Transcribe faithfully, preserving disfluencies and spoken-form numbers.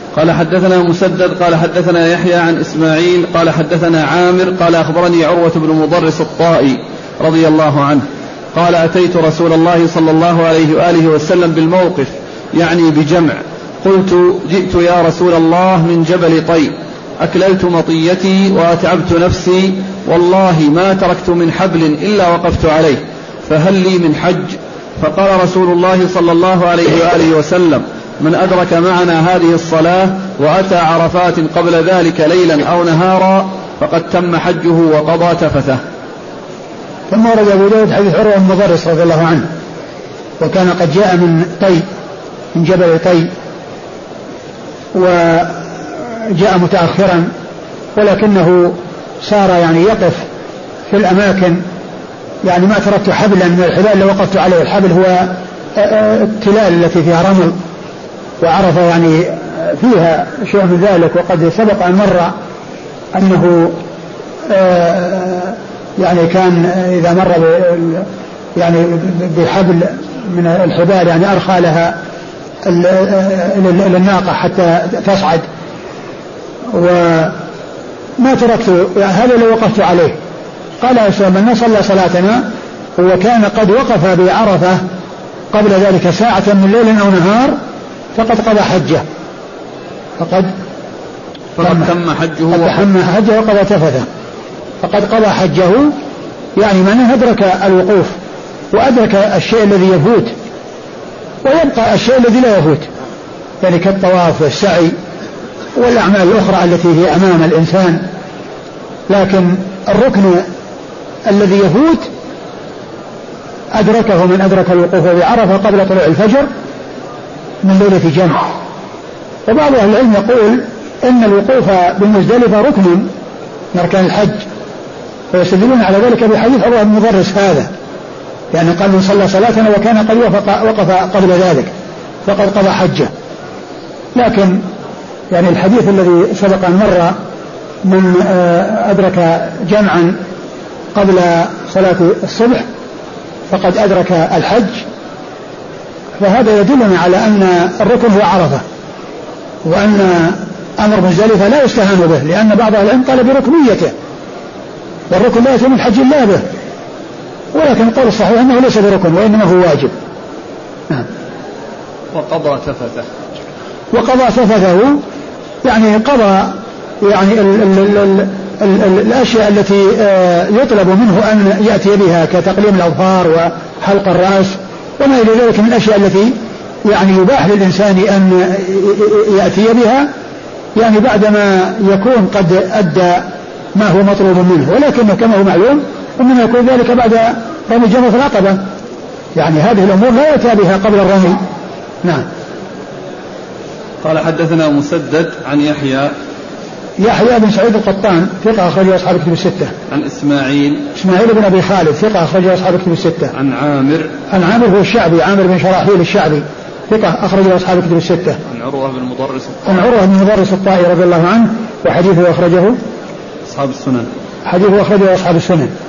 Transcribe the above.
قال حدثنا مسدد قال حدثنا يحيى عن إسماعيل قال حدثنا عامر قال أخبرني عروة بن مضرس الطائي رضي الله عنه قال أتيت رسول الله صلى الله عليه وآله وسلم بالموقف يعني بجمع، قلت جئت يا رسول الله من جبل طي، أكللت مطيتي وأتعبت نفسي، والله ما تركت من حبل إلا وقفت عليه، فهل لي من حج؟ فقال رسول الله صلى الله عليه وآله وسلم من أدرك معنا هذه الصلاة وأتى عرفات قبل ذلك ليلا أو نهارا فقد تم حجه وقضى تفثه. ثم ورد أبو داود حديث عروة بن مضرس رضي الله عنه، وكان قد جاء من طي، من جبل طي، وجاء متأخرا، ولكنه صار يعني يقف في الأماكن، يعني ما تركت حبلا من الحبال اللي وقفت عليه. الحبل هو التلال التي فيها رمل، وعرف يعني فيها شيء من ذلك. وقد سبق أن مر أنه يعني كان إذا مر يعني بحبل من الحبال يعني أرخى لها للناقة حتى تصعد، وما تركت هذا اللي وقفت عليه. قال يا سلام من صلى صلاتنا وكان قد وقف بعرفة قبل ذلك ساعة من ليل أو نهار فقد قضى حجه، فقد فقد تم حجه تم حجه وقضى تفثه، فقد قضى حجه، يعني من أدرك الوقوف وأدرك الشيء الذي يفوت، ويبقى الشيء الذي لا يفوت، يعني كالطواف والسعي والأعمال الأخرى التي هي أمام الإنسان. لكن الركن الذي يفوت أدركه من أدرك الوقوف بعرفة قبل طلوع الفجر من ليلة جمع. وبعض أهل العلم يقول إن الوقوف بالمزدلفة ركن من أركان الحج، ويستدلون على ذلك بحديث عروة بن مضرس هذا، يعني قال من صلى صلاتنا وكان قد وقف قبل ذلك فقد قضى حجه. لكن يعني الحديث الذي سبق أن مر من أدرك جمعا قبل صلاة الصبح فقد أدرك الحج، فهذا يدلنا على أن الركن هو عرفة، وأن أمر مزدلفة لا يستهان به، لأن بعض العلم قال بركنيته، والركن لا يتم الحج إلا به، ولكن القول الصحيح أنه ليس بركن وإنما هو واجب. نعم. وقضى تفثه وقضى تفثه يعني قضى يعني ال ال ال ال ال ال الأشياء التي يطلب منه أن يأتي بها كتقليم الأظفار وحلق الرأس وما إلى ذلك من الأشياء التي يعني يباح للإنسان أن يأتي بها، يعني بعدما يكون قد أدى ما هو مطلوب منه، ولكنه كما هو معلوم إنما يكون ذلك بعد رمي جمرة العقبة، يعني هذه الأمور لا يأتى بها قبل الرمي. نعم. قال حدثنا مسدد عن يحيى يحيى بن سعيد القطان ثقة أخرجه أصحاب الكتب الستة. عن إسماعيل إسماعيل بن أبي خالد ثقة أخرجه أصحاب الكتب الستة. عن عامر عن عامر هو الشعبي، عامر بن شراحيل الشعبي ثقة أخرجه أصحاب الكتب الستة. عن عروة بن مضرس عن عروة بن مضرس الطائي رضي الله عنه، وحديثه أخرجه أصحاب السنن. حديثه أخرجه أصحاب السنن.